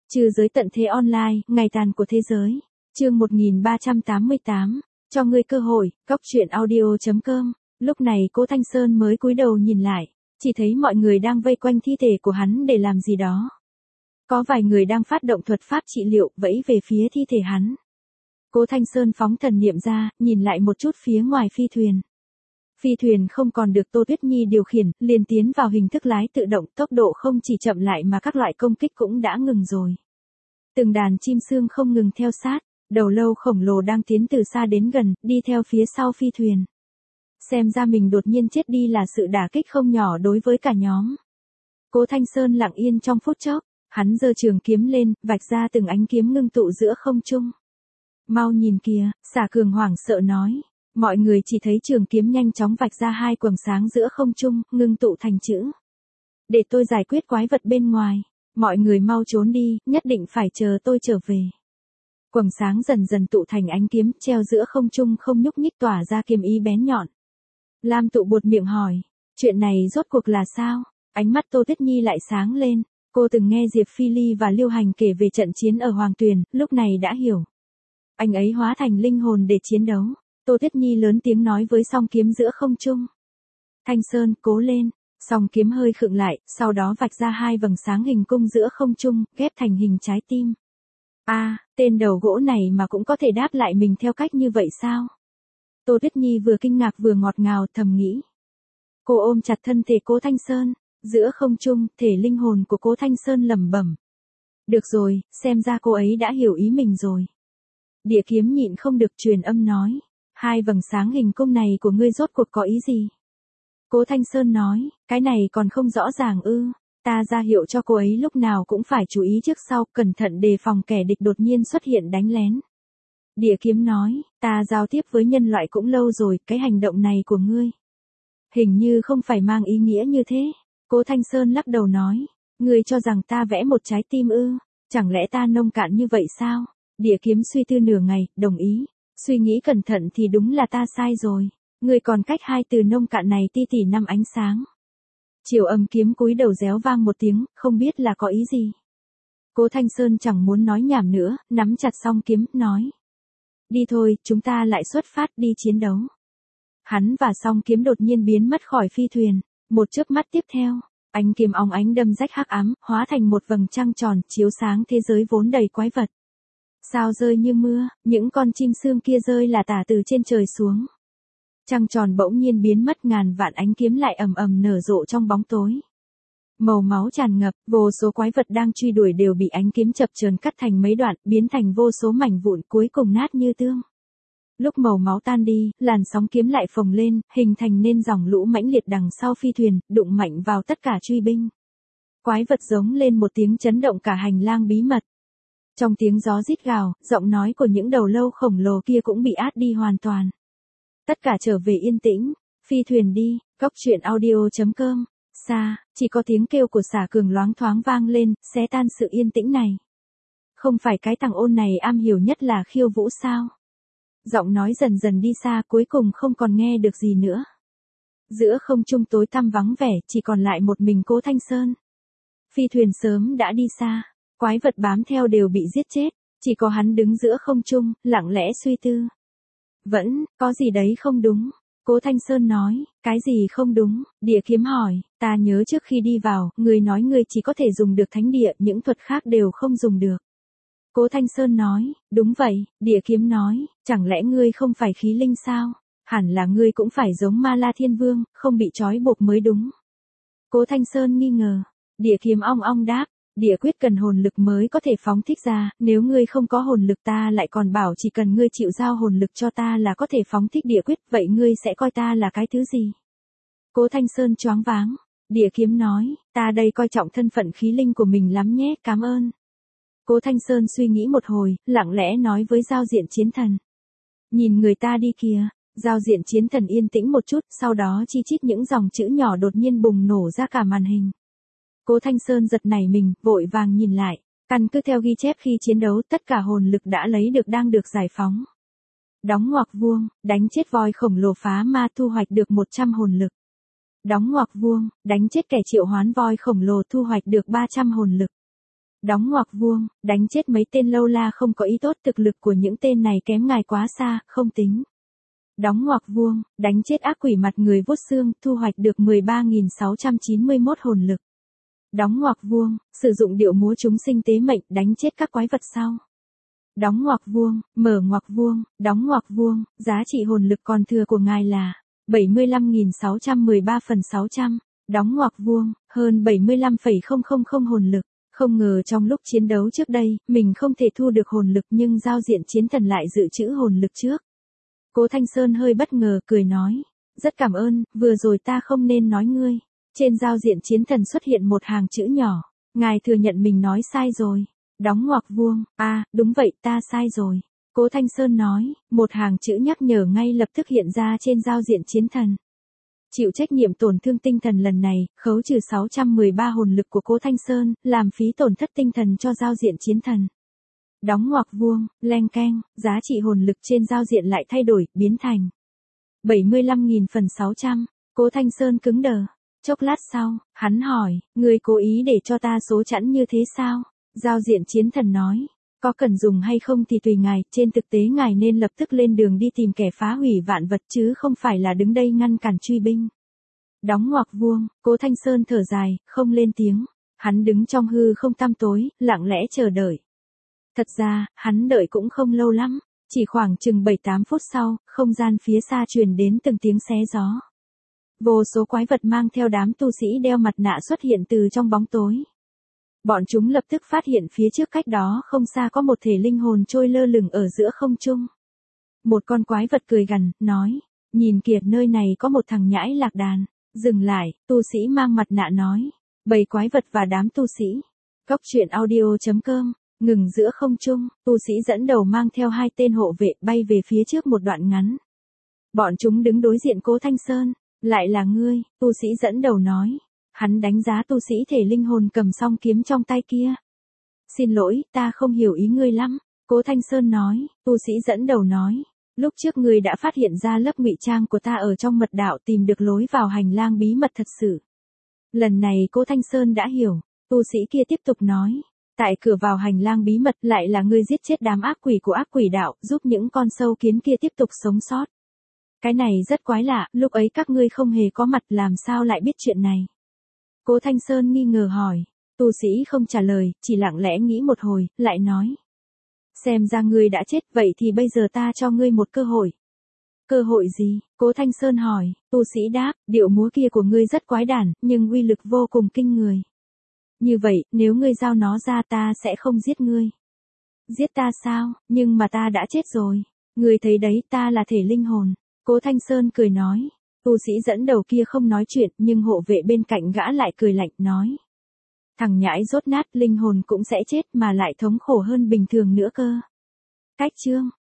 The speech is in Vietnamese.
Trừ giới tận thế online, ngày tàn của thế giới. Chương 1388. Cho ngươi cơ hội, Cóc Truyện Audio.com. Lúc này Cố Thanh Sơn mới cúi đầu nhìn lại, chỉ thấy mọi người đang vây quanh thi thể của hắn để làm gì đó. Có vài người đang phát động thuật pháp trị liệu, vẫy về phía thi thể hắn. Cố Thanh Sơn phóng thần niệm ra, nhìn lại một chút phía ngoài phi thuyền. Phi thuyền không còn được Tô Tuyết Nhi điều khiển, liền tiến vào hình thức lái tự động, tốc độ không chỉ chậm lại mà các loại công kích cũng đã ngừng rồi. Từng đàn chim sương không ngừng theo sát, đầu lâu khổng lồ đang tiến từ xa đến gần, đi theo phía sau phi thuyền. Xem ra mình đột nhiên chết đi là sự đả kích không nhỏ đối với cả nhóm. Cố Thanh Sơn lặng yên trong phút chốc, hắn giơ trường kiếm lên, vạch ra từng ánh kiếm ngưng tụ giữa không trung. Mau nhìn kìa, Xà Cường hoảng sợ nói. Mọi người chỉ thấy trường kiếm nhanh chóng vạch ra hai quầng sáng giữa không trung, ngưng tụ thành chữ. Để tôi giải quyết quái vật bên ngoài. Mọi người mau trốn đi, nhất định phải chờ tôi trở về. Quầng sáng dần dần tụ thành ánh kiếm, treo giữa không trung không nhúc nhích tỏa ra kiếm ý bén nhọn. Lam Tụ buột miệng hỏi, chuyện này rốt cuộc là sao? Ánh mắt Tô Tuyết Nhi lại sáng lên. Cô từng nghe Diệp Phi Ly và Liêu Hành kể về trận chiến ở Hoàng Tuyền, lúc này đã hiểu. Anh ấy hóa thành linh hồn để chiến đấu. Tô Tuyết Nhi lớn tiếng nói với song kiếm giữa không trung. Thanh Sơn, cố lên. Song kiếm hơi khựng lại, sau đó vạch ra hai vầng sáng hình cung giữa không trung, ghép thành hình trái tim. Tên đầu gỗ này mà cũng có thể đáp lại mình theo cách như vậy sao? Tô Tuyết Nhi vừa kinh ngạc vừa ngọt ngào thầm nghĩ. Cô ôm chặt thân thể Cố Thanh Sơn, giữa không trung, thể linh hồn của Cố Thanh Sơn lẩm bẩm. Được rồi, xem ra cô ấy đã hiểu ý mình rồi. Địa kiếm nhịn không được truyền âm nói. Hai vầng sáng hình cung này của ngươi rốt cuộc có ý gì? Cố Thanh Sơn nói, cái này còn không rõ ràng ư. Ta ra hiệu cho cô ấy lúc nào cũng phải chú ý trước sau, cẩn thận đề phòng kẻ địch đột nhiên xuất hiện đánh lén. Địa kiếm nói, ta giao tiếp với nhân loại cũng lâu rồi, cái hành động này của ngươi hình như không phải mang ý nghĩa như thế. Cố Thanh Sơn lắc đầu nói, ngươi cho rằng ta vẽ một trái tim ư? Chẳng lẽ ta nông cạn như vậy sao? Địa kiếm suy tư nửa ngày, đồng ý. Suy nghĩ cẩn thận thì đúng là ta sai rồi. Ngươi còn cách hai từ nông cạn này ti tỉ năm ánh sáng. Triều Âm kiếm cúi đầu réo vang một tiếng, không biết là có ý gì. Cố Thanh Sơn chẳng muốn nói nhảm nữa, nắm chặt song kiếm, nói. Đi thôi, chúng ta lại xuất phát đi chiến đấu. Hắn và song kiếm đột nhiên biến mất khỏi phi thuyền. Một chớp mắt tiếp theo, ánh kiếm óng ánh đâm rách hắc ám, hóa thành một vầng trăng tròn, chiếu sáng thế giới vốn đầy quái vật. Sao rơi như mưa, những con chim sương kia rơi là tả từ trên trời xuống. Trăng tròn bỗng nhiên biến mất, ngàn vạn ánh kiếm lại ầm ầm nở rộ trong bóng tối. Màu máu tràn ngập, vô số quái vật đang truy đuổi đều bị ánh kiếm chập chờn cắt thành mấy đoạn, biến thành vô số mảnh vụn, cuối cùng nát như tương. Lúc màu máu tan đi, làn sóng kiếm lại phồng lên, hình thành nên dòng lũ mãnh liệt đằng sau phi thuyền, đụng mạnh vào tất cả truy binh. Quái vật giống lên một tiếng chấn động cả hành lang bí mật. Trong tiếng gió rít gào, giọng nói của những đầu lâu khổng lồ kia cũng bị át đi hoàn toàn. Tất cả trở về yên tĩnh, phi thuyền đi, Cóc Truyện Audio.com. Xa, chỉ có tiếng kêu của Xà Cường loáng thoáng vang lên, xé tan sự yên tĩnh này. Không phải cái thằng ôn này am hiểu nhất là khiêu vũ sao? Giọng nói dần dần đi xa, cuối cùng không còn nghe được gì nữa. Giữa không trung tối tăm vắng vẻ, chỉ còn lại một mình Cố Thanh Sơn. Phi thuyền sớm đã đi xa, quái vật bám theo đều bị giết chết, chỉ có hắn đứng giữa không trung, lặng lẽ suy tư. Vẫn, có gì đấy không đúng. Cố Thanh Sơn nói, cái gì không đúng? Địa kiếm hỏi, ta nhớ trước khi đi vào, ngươi nói ngươi chỉ có thể dùng được thánh địa, những thuật khác đều không dùng được. Cố Thanh Sơn nói, đúng vậy. Địa kiếm nói, chẳng lẽ ngươi không phải khí linh sao? Hẳn là ngươi cũng phải giống Ma La Thiên Vương, không bị trói buộc mới đúng. Cố Thanh Sơn nghi ngờ. Địa kiếm ong ong đáp, địa quyết cần hồn lực mới có thể phóng thích ra, nếu ngươi không có hồn lực ta lại còn bảo chỉ cần ngươi chịu giao hồn lực cho ta là có thể phóng thích địa quyết, vậy ngươi sẽ coi ta là cái thứ gì? Cố Thanh Sơn choáng váng. Địa kiếm nói, ta đây coi trọng thân phận khí linh của mình lắm nhé, cảm ơn. Cố Thanh Sơn suy nghĩ một hồi, lặng lẽ nói với Giao Diện Chiến Thần. Nhìn người ta đi kìa. Giao Diện Chiến Thần yên tĩnh một chút, sau đó chi chít những dòng chữ nhỏ đột nhiên bùng nổ ra cả màn hình. Cố Thanh Sơn giật nảy mình, vội vàng nhìn lại. Căn cứ theo ghi chép khi chiến đấu, tất cả hồn lực đã lấy được đang được giải phóng. Đóng ngoặc vuông, đánh chết voi khổng lồ phá ma thu hoạch được 100 hồn lực. Đóng ngoặc vuông, đánh chết kẻ triệu hoán voi khổng lồ thu hoạch được 300 hồn lực. Đóng ngoặc vuông, đánh chết mấy tên lâu la không có ý tốt, thực lực của những tên này kém ngài quá xa, không tính. Đóng ngoặc vuông, đánh chết ác quỷ mặt người vuốt xương, thu hoạch được 13.691 hồn lực. Đóng ngoặc vuông, sử dụng điệu múa chúng sinh tế mệnh, đánh chết các quái vật sau. Đóng ngoặc vuông, mở ngoặc vuông, đóng ngoặc vuông, giá trị hồn lực còn thừa của ngài là 75.613 phần 600. Đóng ngoặc vuông, hơn 75,000 hồn lực. Không ngờ trong lúc chiến đấu trước đây, mình không thể thu được hồn lực nhưng giao diện chiến thần lại dự trữ hồn lực trước. Cố Thanh Sơn hơi bất ngờ, cười nói. Rất cảm ơn, vừa rồi ta không nên nói ngươi. Trên giao diện chiến thần xuất hiện một hàng chữ nhỏ. Ngài thừa nhận mình nói sai rồi. Đóng ngoặc vuông, đúng vậy, ta sai rồi. Cố Thanh Sơn nói, một hàng chữ nhắc nhở ngay lập tức hiện ra trên giao diện chiến thần. Chịu trách nhiệm tổn thương tinh thần lần này, khấu trừ 613 hồn lực của Cố Thanh Sơn, làm phí tổn thất tinh thần cho giao diện chiến thần. Đóng ngoặc vuông, leng keng, giá trị hồn lực trên giao diện lại thay đổi, biến thành 75.000 phần 600. Cố Thanh Sơn cứng đờ. Chốc lát sau, hắn hỏi, ngươi cố ý để cho ta số chẵn như thế sao? Giao diện chiến thần nói, có cần dùng hay không thì tùy ngài, trên thực tế ngài nên lập tức lên đường đi tìm kẻ phá hủy vạn vật chứ không phải là đứng đây ngăn cản truy binh. Đóng ngoặc vuông, Cố Thanh Sơn thở dài, không lên tiếng. Hắn đứng trong hư không tăm tối, lặng lẽ chờ đợi. Thật ra, hắn đợi cũng không lâu lắm, chỉ khoảng chừng 7-8 phút sau, không gian phía xa truyền đến từng tiếng xé gió. Vô số quái vật mang theo đám tu sĩ đeo mặt nạ xuất hiện từ trong bóng tối. Bọn chúng lập tức phát hiện phía trước cách đó không xa có một thể linh hồn trôi lơ lửng ở giữa không trung. Một con quái vật cười gằn, nói, nhìn kìa, nơi này có một thằng nhãi lạc đàn. Dừng lại, tu sĩ mang mặt nạ nói, bầy quái vật và đám tu sĩ. Cốc truyện audio.com, ngừng giữa không trung, tu sĩ dẫn đầu mang theo 2 tên hộ vệ bay về phía trước một đoạn ngắn. Bọn chúng đứng đối diện Cố Thanh Sơn. Lại là ngươi, tu sĩ dẫn đầu nói. Hắn đánh giá tu sĩ thể linh hồn cầm song kiếm trong tay kia. Xin lỗi, ta không hiểu ý ngươi lắm. Cố Thanh Sơn nói, tu sĩ dẫn đầu nói. Lúc trước ngươi đã phát hiện ra lớp ngụy trang của ta ở trong mật đạo, tìm được lối vào hành lang bí mật thật sự. Lần này Cố Thanh Sơn đã hiểu. Tu sĩ kia tiếp tục nói. Tại cửa vào hành lang bí mật lại là ngươi giết chết đám ác quỷ của ác quỷ đạo, giúp những con sâu kiến kia tiếp tục sống sót. Cái này rất quái lạ, lúc ấy các ngươi không hề có mặt, làm sao lại biết chuyện này? Cố Thanh Sơn nghi ngờ hỏi. Tu sĩ không trả lời, chỉ lặng lẽ nghĩ một hồi, lại nói. Xem ra ngươi đã chết, vậy thì bây giờ ta cho ngươi một cơ hội. Cơ hội gì? Cố Thanh Sơn hỏi. Tu sĩ đáp, điệu múa kia của ngươi rất quái đản, nhưng uy lực vô cùng kinh người. Như vậy, nếu ngươi giao nó ra ta sẽ không giết ngươi. Giết ta sao? Nhưng mà ta đã chết rồi. Ngươi thấy đấy, ta là thể linh hồn. Cố Thanh Sơn cười nói. Tu sĩ dẫn đầu kia không nói chuyện, nhưng hộ vệ bên cạnh gã lại cười lạnh, nói. Thằng nhãi rốt nát, linh hồn cũng sẽ chết mà lại thống khổ hơn bình thường nữa cơ. Cách chương.